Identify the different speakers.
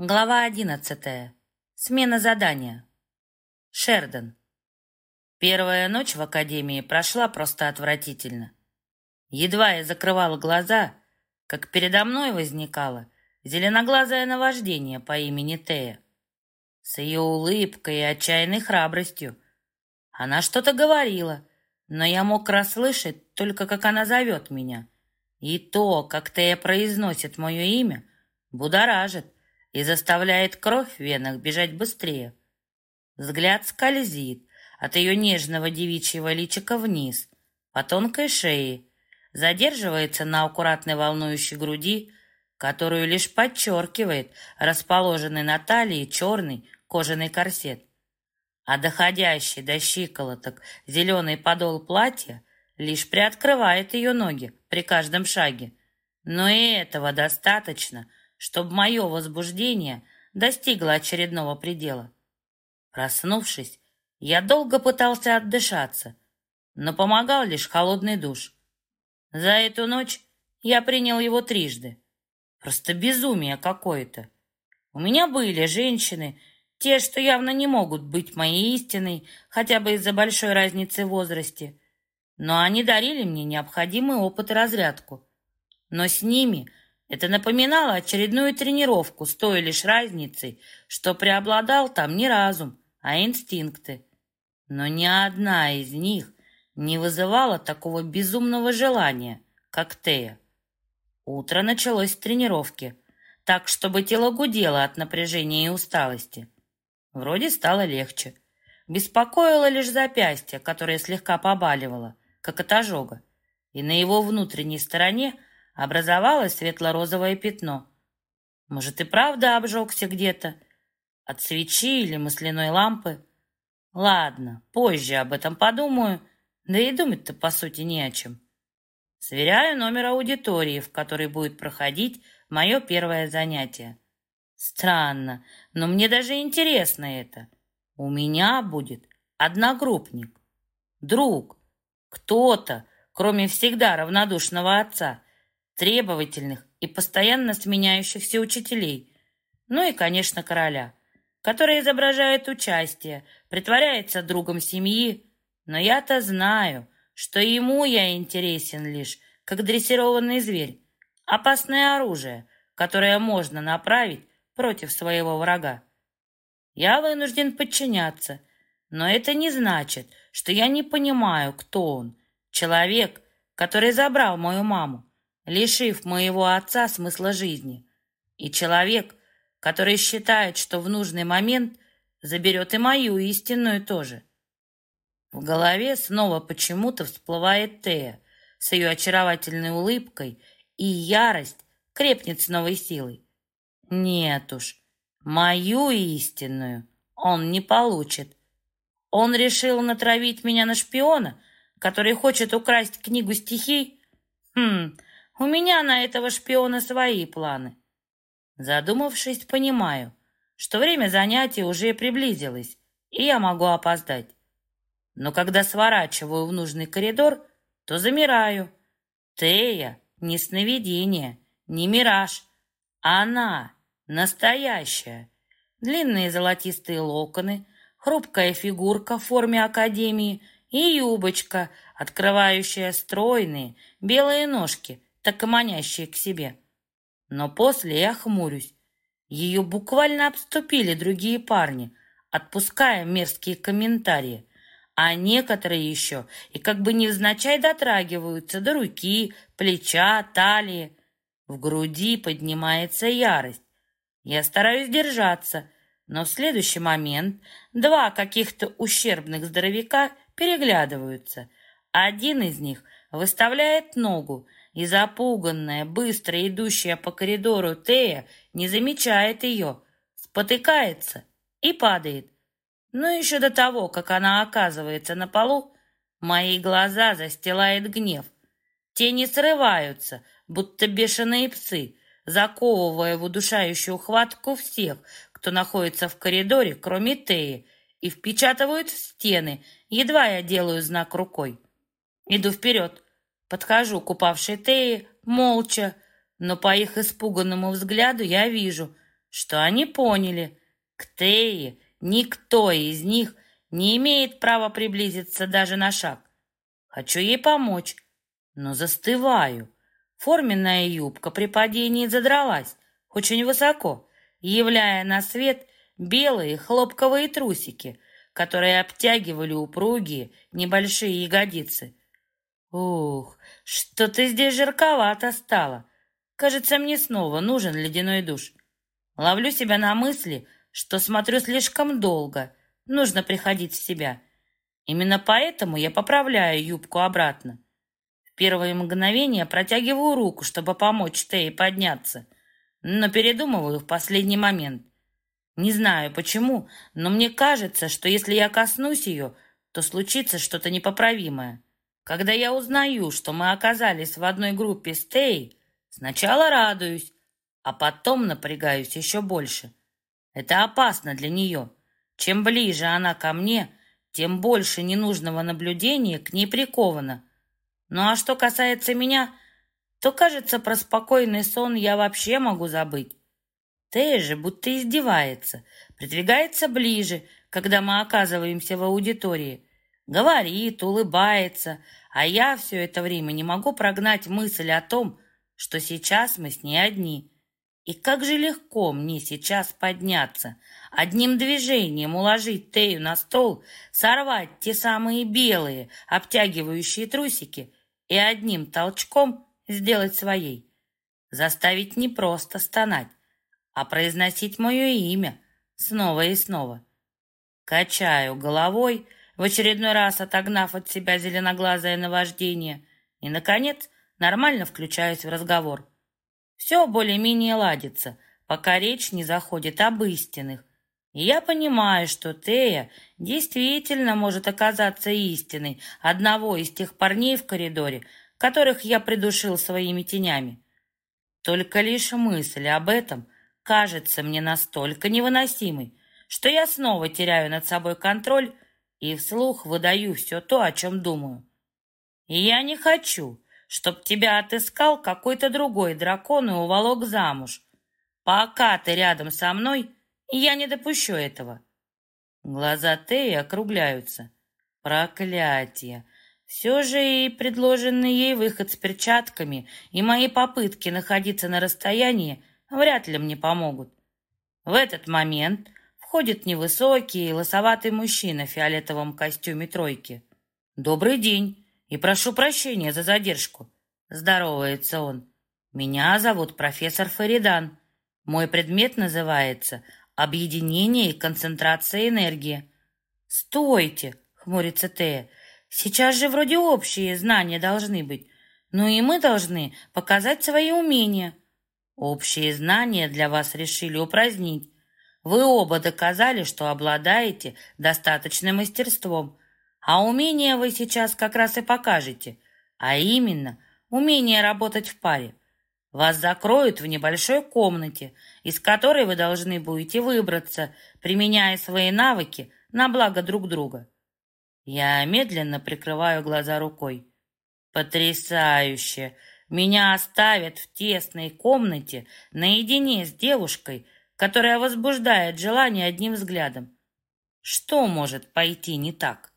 Speaker 1: Глава 11. Смена задания. Шердон. Первая ночь в академии прошла просто отвратительно. Едва я закрывала глаза, как передо мной возникало зеленоглазое наваждение по имени Тея. С ее улыбкой и отчаянной храбростью. Она что-то говорила, но я мог расслышать только, как она зовет меня. И то, как Тея произносит мое имя, будоражит и заставляет кровь в венах бежать быстрее. Взгляд скользит от ее нежного девичьего личика вниз, по тонкой шее, задерживается на аккуратной волнующей груди, которую лишь подчеркивает расположенный на талии черный кожаный корсет. А доходящий до щиколоток зеленый подол платья лишь приоткрывает ее ноги при каждом шаге. Но и этого достаточно, чтобы мое возбуждение достигло очередного предела. Проснувшись, я долго пытался отдышаться, но помогал лишь холодный душ. За эту ночь я принял его трижды. Просто безумие какое-то. У меня были женщины, те, что явно не могут быть моей истиной, хотя бы из-за большой разницы в возрасте. Но они дарили мне необходимый опыт и разрядку. Но с ними это напоминало очередную тренировку с той лишь разницей, что преобладал там не разум, а инстинкты. Но ни одна из них не вызывала такого безумного желания, как Тея. Утро началось с тренировки, так, чтобы тело гудело от напряжения и усталости. Вроде стало легче. Беспокоило лишь запястье, которое слегка побаливало, как от ожога, и на его внутренней стороне образовалось светло-розовое пятно. Может, и правда обжегся где-то? От свечи или масляной лампы? Ладно, позже об этом подумаю, да и думать-то, по сути, не о чем. Сверяю номер аудитории, в которой будет проходить мое первое занятие. Странно, но мне даже интересно это. У меня будет одногруппник, друг, кто-то, кроме всегда равнодушного отца, требовательных и постоянно сменяющихся учителей, ну и, конечно, короля, который изображает участие, притворяется другом семьи, но я-то знаю, что ему я интересен лишь как дрессированный зверь, опасное оружие, которое можно направить против своего врага. Я вынужден подчиняться, но это не значит, что я не понимаю, кто он. Человек, который забрал мою маму, лишив моего отца смысла жизни. И человек, который считает, что в нужный момент заберет и мою истинную тоже. В голове снова почему-то всплывает Тея с ее очаровательной улыбкой, и ярость крепнет с новой силой. Нет уж, мою истинную он не получит. Он решил натравить меня на шпиона, который хочет украсть книгу стихий? У меня на этого шпиона свои планы. Задумавшись, понимаю, что время занятий уже приблизилось, и я могу опоздать. Но когда сворачиваю в нужный коридор, то замираю. Тея не сновидение, не мираж. Она настоящая. Длинные золотистые локоны, хрупкая фигурка в форме академии и юбочка, открывающая стройные белые ножки, так и манящие к себе. Но после я хмурюсь. Ее буквально обступили другие парни, отпуская мерзкие комментарии, а некоторые еще и как бы невзначай дотрагиваются до руки, плеча, талии. В груди поднимается ярость. Я стараюсь держаться, но в следующий момент два каких-то ущербных здоровяка переглядываются. Один из них выставляет ногу, и запуганная, быстро идущая по коридору Тея не замечает ее, спотыкается и падает. Но еще до того, как она оказывается на полу, мои глаза застилает гнев. Тени срываются, будто бешеные псы, заковывая в удушающую хватку всех, кто находится в коридоре, кроме Теи, и впечатывают в стены, едва я делаю знак рукой. Иду вперед, подхожу к упавшей Тее молча, но по их испуганному взгляду я вижу, что они поняли, к Тее никто из них не имеет права приблизиться даже на шаг. Хочу ей помочь, но застываю. Форменная юбка при падении задралась очень высоко, являя на свет белые хлопковые трусики, которые обтягивали упругие небольшие ягодицы. Ух, что-то здесь жарковато стало. Кажется, мне снова нужен ледяной душ. Ловлю себя на мысли, что смотрю слишком долго. Нужно приходить в себя. Именно поэтому я поправляю юбку обратно. В первые мгновения протягиваю руку, чтобы помочь Тее подняться, но передумываю в последний момент. Не знаю почему, но мне кажется, что если я коснусь ее, то случится что-то непоправимое. Когда я узнаю, что мы оказались в одной группе с Теей, сначала радуюсь, а потом напрягаюсь еще больше. Это опасно для нее. Чем ближе она ко мне, тем больше ненужного наблюдения к ней приковано. Ну а что касается меня, то, кажется, про спокойный сон я вообще могу забыть. Тея же будто издевается, придвигается ближе, когда мы оказываемся в аудитории. Говорит, улыбается, а я все это время не могу прогнать мысль о том, что сейчас мы с ней одни. И как же легко мне сейчас подняться, одним движением уложить Тею на стол, сорвать те самые белые, обтягивающие трусики и одним толчком сделать своей. Заставить не просто стонать, а произносить мое имя снова и снова. Качаю головой, в очередной раз отогнав от себя зеленоглазое наваждение, и, наконец, нормально включаюсь в разговор. Все более-менее ладится, пока речь не заходит об истинных. И я понимаю, что Тея действительно может оказаться истиной одного из тех парней в коридоре, которых я придушил своими тенями. Только лишь мысль об этом кажется мне настолько невыносимой, что я снова теряю над собой контроль и вслух выдаю все то, о чем думаю. И я не хочу, чтоб тебя отыскал какой-то другой дракон и уволок замуж. Пока ты рядом со мной, я не допущу этого. Глаза Теи округляются. Проклятие! Все же и предложенный ей выход с перчатками и мои попытки находиться на расстоянии вряд ли мне помогут. В этот момент входит невысокий, лысоватый мужчина в фиолетовом костюме тройки. «Добрый день, и прошу прощения за задержку», — здоровается он. «Меня зовут профессор Фаридан. Мой предмет называется «Объединение и концентрация энергии». «Стойте!» — хмурится Тея. «Сейчас же вроде общие знания должны быть, но и мы должны показать свои умения». «Общие знания для вас решили упразднить. Вы оба доказали, что обладаете достаточным мастерством, а умения вы сейчас как раз и покажете, а именно умение работать в паре. Вас закроют в небольшой комнате, из которой вы должны будете выбраться, применяя свои навыки на благо друг друга». Я медленно прикрываю глаза рукой. Потрясающе! Меня оставят в тесной комнате наедине с девушкой, которая возбуждает желание одним взглядом. Что может пойти не так?